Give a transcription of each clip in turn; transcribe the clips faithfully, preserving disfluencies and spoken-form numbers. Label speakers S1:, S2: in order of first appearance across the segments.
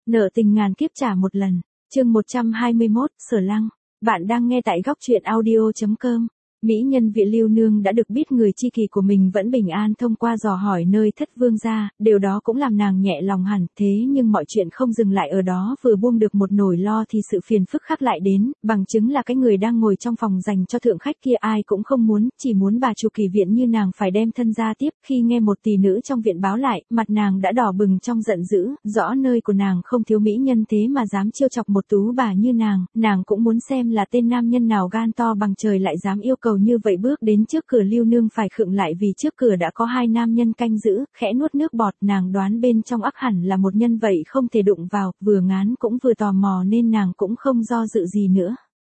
S1: Nợ tình ngàn kiếp trả một lần. Chương một trăm hai mươi mốt, Sở Lăng. Bạn đang nghe tại góc truyện audio chấm com. Mỹ nhân Viện Lưu Nương đã được biết người tri kỷ của mình vẫn bình an thông qua dò hỏi nơi Thất Vương gia, điều đó cũng làm nàng nhẹ lòng hẳn. Thế nhưng mọi chuyện không dừng lại ở đó, vừa buông được một nỗi lo thì sự phiền phức khác lại đến, bằng chứng là cái người đang ngồi trong phòng dành cho thượng khách kia ai cũng không muốn, chỉ muốn bà chủ kỳ viện như nàng phải đem thân ra tiếp. Khi nghe một tỷ nữ trong viện báo lại, mặt nàng đã đỏ bừng trong giận dữ, rõ nơi của nàng không thiếu mỹ nhân thế mà dám trêu chọc một tú bà như nàng, nàng cũng muốn xem là tên nam nhân nào gan to bằng trời lại dám yêu cầu như vậy. Bước đến trước cửa, Lưu Nương phải khựng lại vì trước cửa đã có hai nam nhân canh giữ, khẽ nuốt nước bọt, nàng đoán bên trong ắt hẳn là một nhân vậy không thể đụng vào, vừa ngán cũng vừa tò mò nên nàng cũng không do dự gì nữa.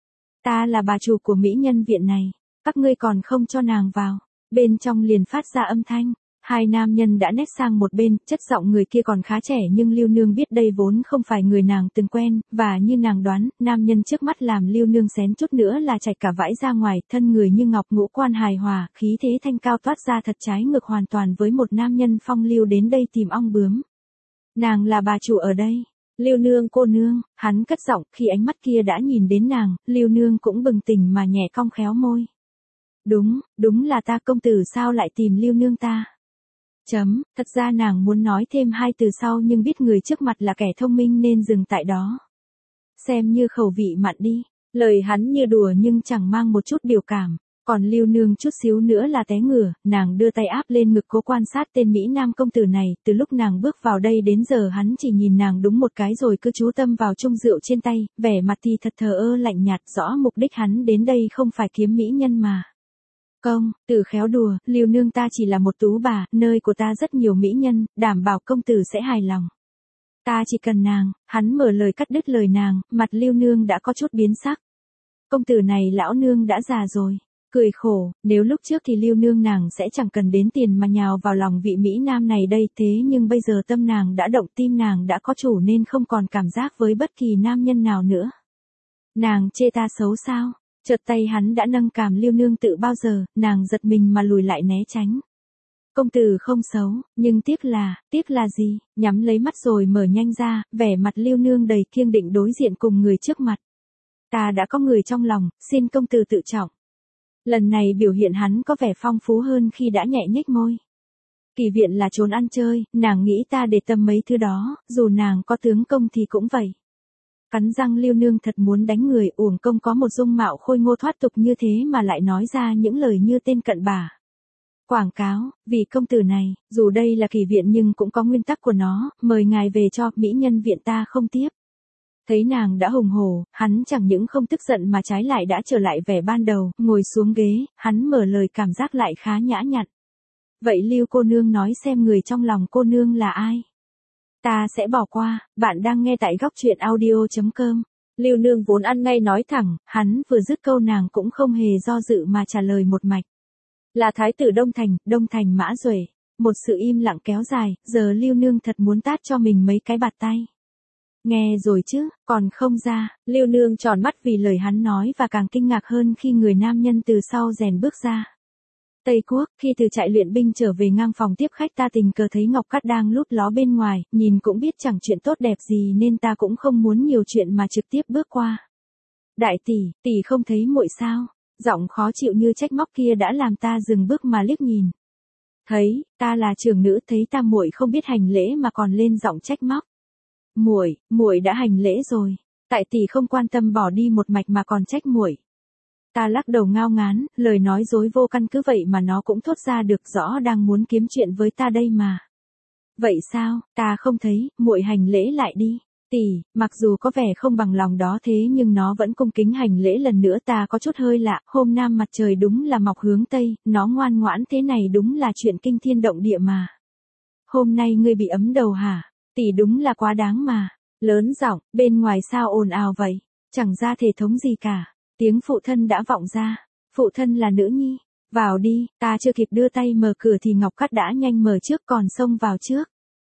S1: Ta là bà chủ của mỹ nhân viện này, các ngươi còn không cho nàng vào. Bên trong liền phát ra âm thanh. Hai nam nhân đã nép sang một bên, chất giọng người kia còn khá trẻ nhưng Lưu Nương biết đây vốn không phải người nàng từng quen, và như nàng đoán, nam nhân trước mắt làm Lưu Nương xén chút nữa là chảy cả vãi ra ngoài, thân người như ngọc, ngũ quan hài hòa, khí thế thanh cao toát ra thật trái ngược hoàn toàn với một nam nhân phong lưu đến đây tìm ong bướm. Nàng là bà chủ ở đây. Lưu Nương cô nương, hắn cất giọng, khi ánh mắt kia đã nhìn đến nàng, Lưu Nương cũng bừng tỉnh mà nhẹ cong khéo môi. Đúng, đúng là ta, công tử sao lại tìm Lưu Nương ta? Chấm, thật ra nàng muốn nói thêm hai từ sau nhưng biết người trước mặt là kẻ thông minh nên dừng tại đó. Xem như khẩu vị mặn đi, lời hắn như đùa nhưng chẳng mang một chút biểu cảm, còn Lưu Nương chút xíu nữa là té ngửa, nàng đưa tay áp lên ngực cố quan sát tên Mỹ Nam công tử này, từ lúc nàng bước vào đây đến giờ hắn chỉ nhìn nàng đúng một cái rồi cứ chú tâm vào chung rượu trên tay, vẻ mặt thì thật thờ ơ lạnh nhạt, rõ mục đích hắn đến đây không phải kiếm mỹ nhân mà. Công, tử khéo đùa, Lưu Nương ta chỉ là một tú bà, nơi của ta rất nhiều mỹ nhân, đảm bảo công tử sẽ hài lòng. Ta chỉ cần nàng, hắn mở lời cắt đứt lời nàng, mặt Lưu Nương đã có chút biến sắc. Công tử này lão nương đã già rồi, cười khổ, nếu lúc trước thì Lưu Nương nàng sẽ chẳng cần đến tiền mà nhào vào lòng vị Mỹ Nam này đây, thế nhưng bây giờ tâm nàng đã động, tim nàng đã có chủ nên không còn cảm giác với bất kỳ nam nhân nào nữa. Nàng chê ta xấu sao? Chợt tay hắn đã nâng cằm Lưu Nương tự bao giờ, nàng giật mình mà lùi lại né tránh. Công tử không xấu, nhưng tiếc là, tiếc là gì? Nhắm lấy mắt rồi mở nhanh ra, vẻ mặt Lưu Nương đầy kiêng định đối diện cùng người trước mặt. Ta đã có người trong lòng, xin công tử tự trọng. Lần này biểu hiện hắn có vẻ phong phú hơn khi đã nhẹ nhếch môi. Kỳ viện là trốn ăn chơi, nàng nghĩ ta để tâm mấy thứ đó, dù nàng có tướng công thì cũng vậy. Cắn răng Lưu Nương thật muốn đánh người, uổng công có một dung mạo khôi ngô thoát tục như thế mà lại nói ra những lời như tên cận bà. Quảng cáo, vì công tử này, dù đây là kỳ viện nhưng cũng có nguyên tắc của nó, mời ngài về cho, mỹ nhân viện ta không tiếp. Thấy nàng đã hùng hổ, hắn chẳng những không tức giận mà trái lại đã trở lại vẻ ban đầu, ngồi xuống ghế, hắn mở lời cảm giác lại khá nhã nhặn. Vậy Lưu cô nương nói xem người trong lòng cô nương là ai? Ta sẽ bỏ qua, bạn đang nghe tại góc truyện audio chấm com. Lưu Nương vốn ăn ngay nói thẳng, hắn vừa dứt câu nàng cũng không hề do dự mà trả lời một mạch. Là thái tử Đông Thành, Đông Thành Mã Duệ. Một sự im lặng kéo dài, giờ Lưu Nương thật muốn tát cho mình mấy cái bạt tay. Nghe rồi chứ, còn không ra, Lưu Nương tròn mắt vì lời hắn nói và càng kinh ngạc hơn khi người nam nhân từ sau rèn bước ra. Tây Quốc, khi từ trại luyện binh trở về ngang phòng tiếp khách ta tình cờ thấy Ngọc Cát đang lút ló bên ngoài, nhìn cũng biết chẳng chuyện tốt đẹp gì nên ta cũng không muốn nhiều chuyện mà trực tiếp bước qua. Đại tỷ, tỷ không thấy muội sao? Giọng khó chịu như trách móc kia đã làm ta dừng bước mà liếc nhìn. Thấy, ta là trưởng nữ, thấy ta muội không biết hành lễ mà còn lên giọng trách móc. Muội, muội đã hành lễ rồi, tại tỷ không quan tâm bỏ đi một mạch mà còn trách muội. Ta lắc đầu ngao ngán, lời nói dối vô căn cứ vậy mà nó cũng thốt ra được, rõ đang muốn kiếm chuyện với ta đây mà. Vậy sao, ta không thấy, muội hành lễ lại đi. Tỷ, mặc dù có vẻ không bằng lòng đó thế nhưng nó vẫn cung kính hành lễ lần nữa. Ta có chút hơi lạ, hôm nam mặt trời đúng là mọc hướng Tây, nó ngoan ngoãn thế này đúng là chuyện kinh thiên động địa mà. Hôm nay ngươi bị ấm đầu hả? Tỷ đúng là quá đáng mà. Lớn giọng, bên ngoài sao ồn ào vậy? Chẳng ra thể thống gì cả. Tiếng phụ thân đã vọng ra. Phụ thân là nữ nhi. Vào đi, ta chưa kịp đưa tay mở cửa thì Ngọc Cát đã nhanh mở trước còn xông vào trước.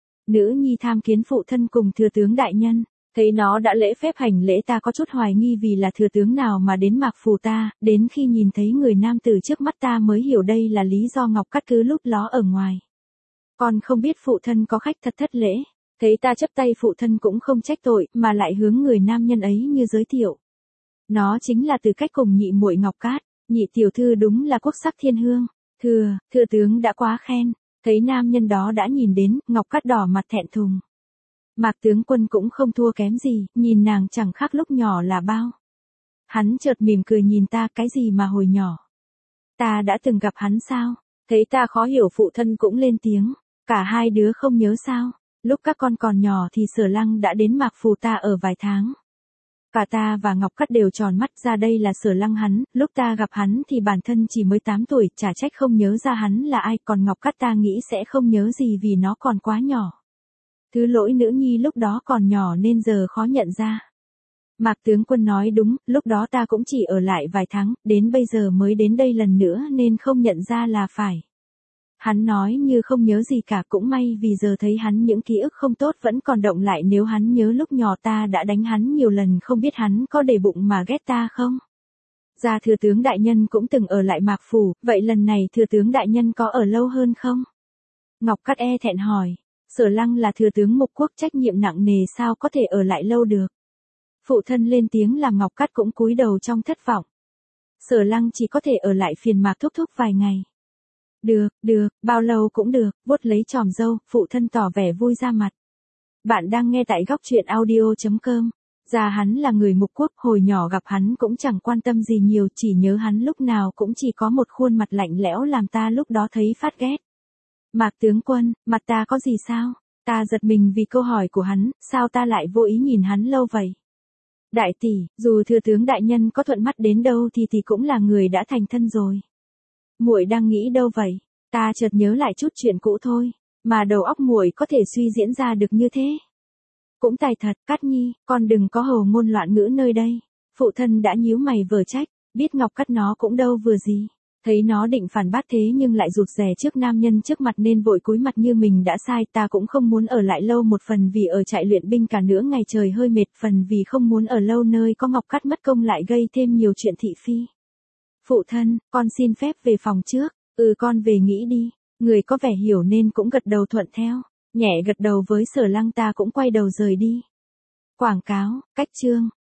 S1: Nữ nhi tham kiến phụ thân cùng thừa tướng đại nhân. Thấy nó đã lễ phép hành lễ ta có chút hoài nghi vì là thừa tướng nào mà đến Mạc Phủ ta, đến khi nhìn thấy người nam tử trước mắt ta mới hiểu đây là lý do Ngọc Cát cứ lúc ló ở ngoài. Con không biết phụ thân có khách thật thất lễ. Thấy ta chấp tay phụ thân cũng không trách tội, mà lại hướng người nam nhân ấy như giới thiệu. Nó chính là Từ Cách cùng nhị muội Ngọc Cát, nhị tiểu thư đúng là quốc sắc thiên hương. Thưa, thưa tướng đã quá khen. Thấy nam nhân đó đã nhìn đến, Ngọc Cát đỏ mặt thẹn thùng. Mạc tướng quân cũng không thua kém gì, nhìn nàng chẳng khác lúc nhỏ là bao. Hắn chợt mỉm cười nhìn ta, cái gì mà hồi nhỏ. Ta đã từng gặp hắn sao? Thấy ta khó hiểu phụ thân cũng lên tiếng. Cả hai đứa không nhớ sao? Lúc các con còn nhỏ thì Sở Lăng đã đến Mạc Phủ ta ở vài tháng. Cả ta và Ngọc Cát đều tròn mắt ra đây là Sở Lăng hắn, lúc ta gặp hắn thì bản thân chỉ mới tám tuổi, chả trách không nhớ ra hắn là ai, còn Ngọc Cát ta nghĩ sẽ không nhớ gì vì nó còn quá nhỏ. Thứ lỗi nữ nhi lúc đó còn nhỏ nên giờ khó nhận ra. Mạc tướng quân nói đúng, lúc đó ta cũng chỉ ở lại vài tháng, đến bây giờ mới đến đây lần nữa nên không nhận ra là phải. Hắn nói như không nhớ gì cả, cũng may vì giờ thấy hắn những ký ức không tốt vẫn còn động lại, nếu hắn nhớ lúc nhỏ ta đã đánh hắn nhiều lần, không biết hắn có để bụng mà ghét ta không. Gia thừa tướng đại nhân cũng từng ở lại Mạc Phủ, vậy lần này thừa tướng đại nhân có ở lâu hơn không? Ngọc Cát e thẹn hỏi. Sở Lăng là thừa tướng mục quốc, trách nhiệm nặng nề, sao có thể ở lại lâu được. Phụ thân lên tiếng làm Ngọc Cát cũng cúi đầu trong thất vọng. Sở Lăng chỉ có thể ở lại phiền Mạc thúc thúc vài ngày. Được, được, bao lâu cũng được, vuốt lấy chòm râu, phụ thân tỏ vẻ vui ra mặt. Bạn đang nghe tại góc truyện audio chấm com. Già hắn là người mục quốc, hồi nhỏ gặp hắn cũng chẳng quan tâm gì nhiều, chỉ nhớ hắn lúc nào cũng chỉ có một khuôn mặt lạnh lẽo làm ta lúc đó thấy phát ghét. Mạc tướng quân, mặt ta có gì sao? Ta giật mình vì câu hỏi của hắn, sao ta lại vô ý nhìn hắn lâu vậy? Đại tỷ, dù thừa tướng đại nhân có thuận mắt đến đâu thì thì cũng là người đã thành thân rồi. Muội đang nghĩ đâu vậy? Ta chợt nhớ lại chút chuyện cũ thôi, mà đầu óc muội có thể suy diễn ra được như thế. Cũng tài thật, Cát Nhi, con đừng có hồ ngôn loạn ngữ nơi đây. Phụ thân đã nhíu mày vờ trách, biết Ngọc Cát nó cũng đâu vừa gì. Thấy nó định phản bác thế nhưng lại rụt rè trước nam nhân trước mặt nên vội cúi mặt như mình đã sai. Ta cũng không muốn ở lại lâu, một phần vì ở trại luyện binh cả nửa ngày trời hơi mệt, phần vì không muốn ở lâu nơi có Ngọc Cát mất công lại gây thêm nhiều chuyện thị phi. Phụ thân, con xin phép về phòng trước. Ừ, con về nghĩ đi. Người có vẻ hiểu nên cũng gật đầu thuận theo. Nhẹ gật đầu với Sở Lăng, ta cũng quay đầu rời đi. Quảng cáo, cách chương.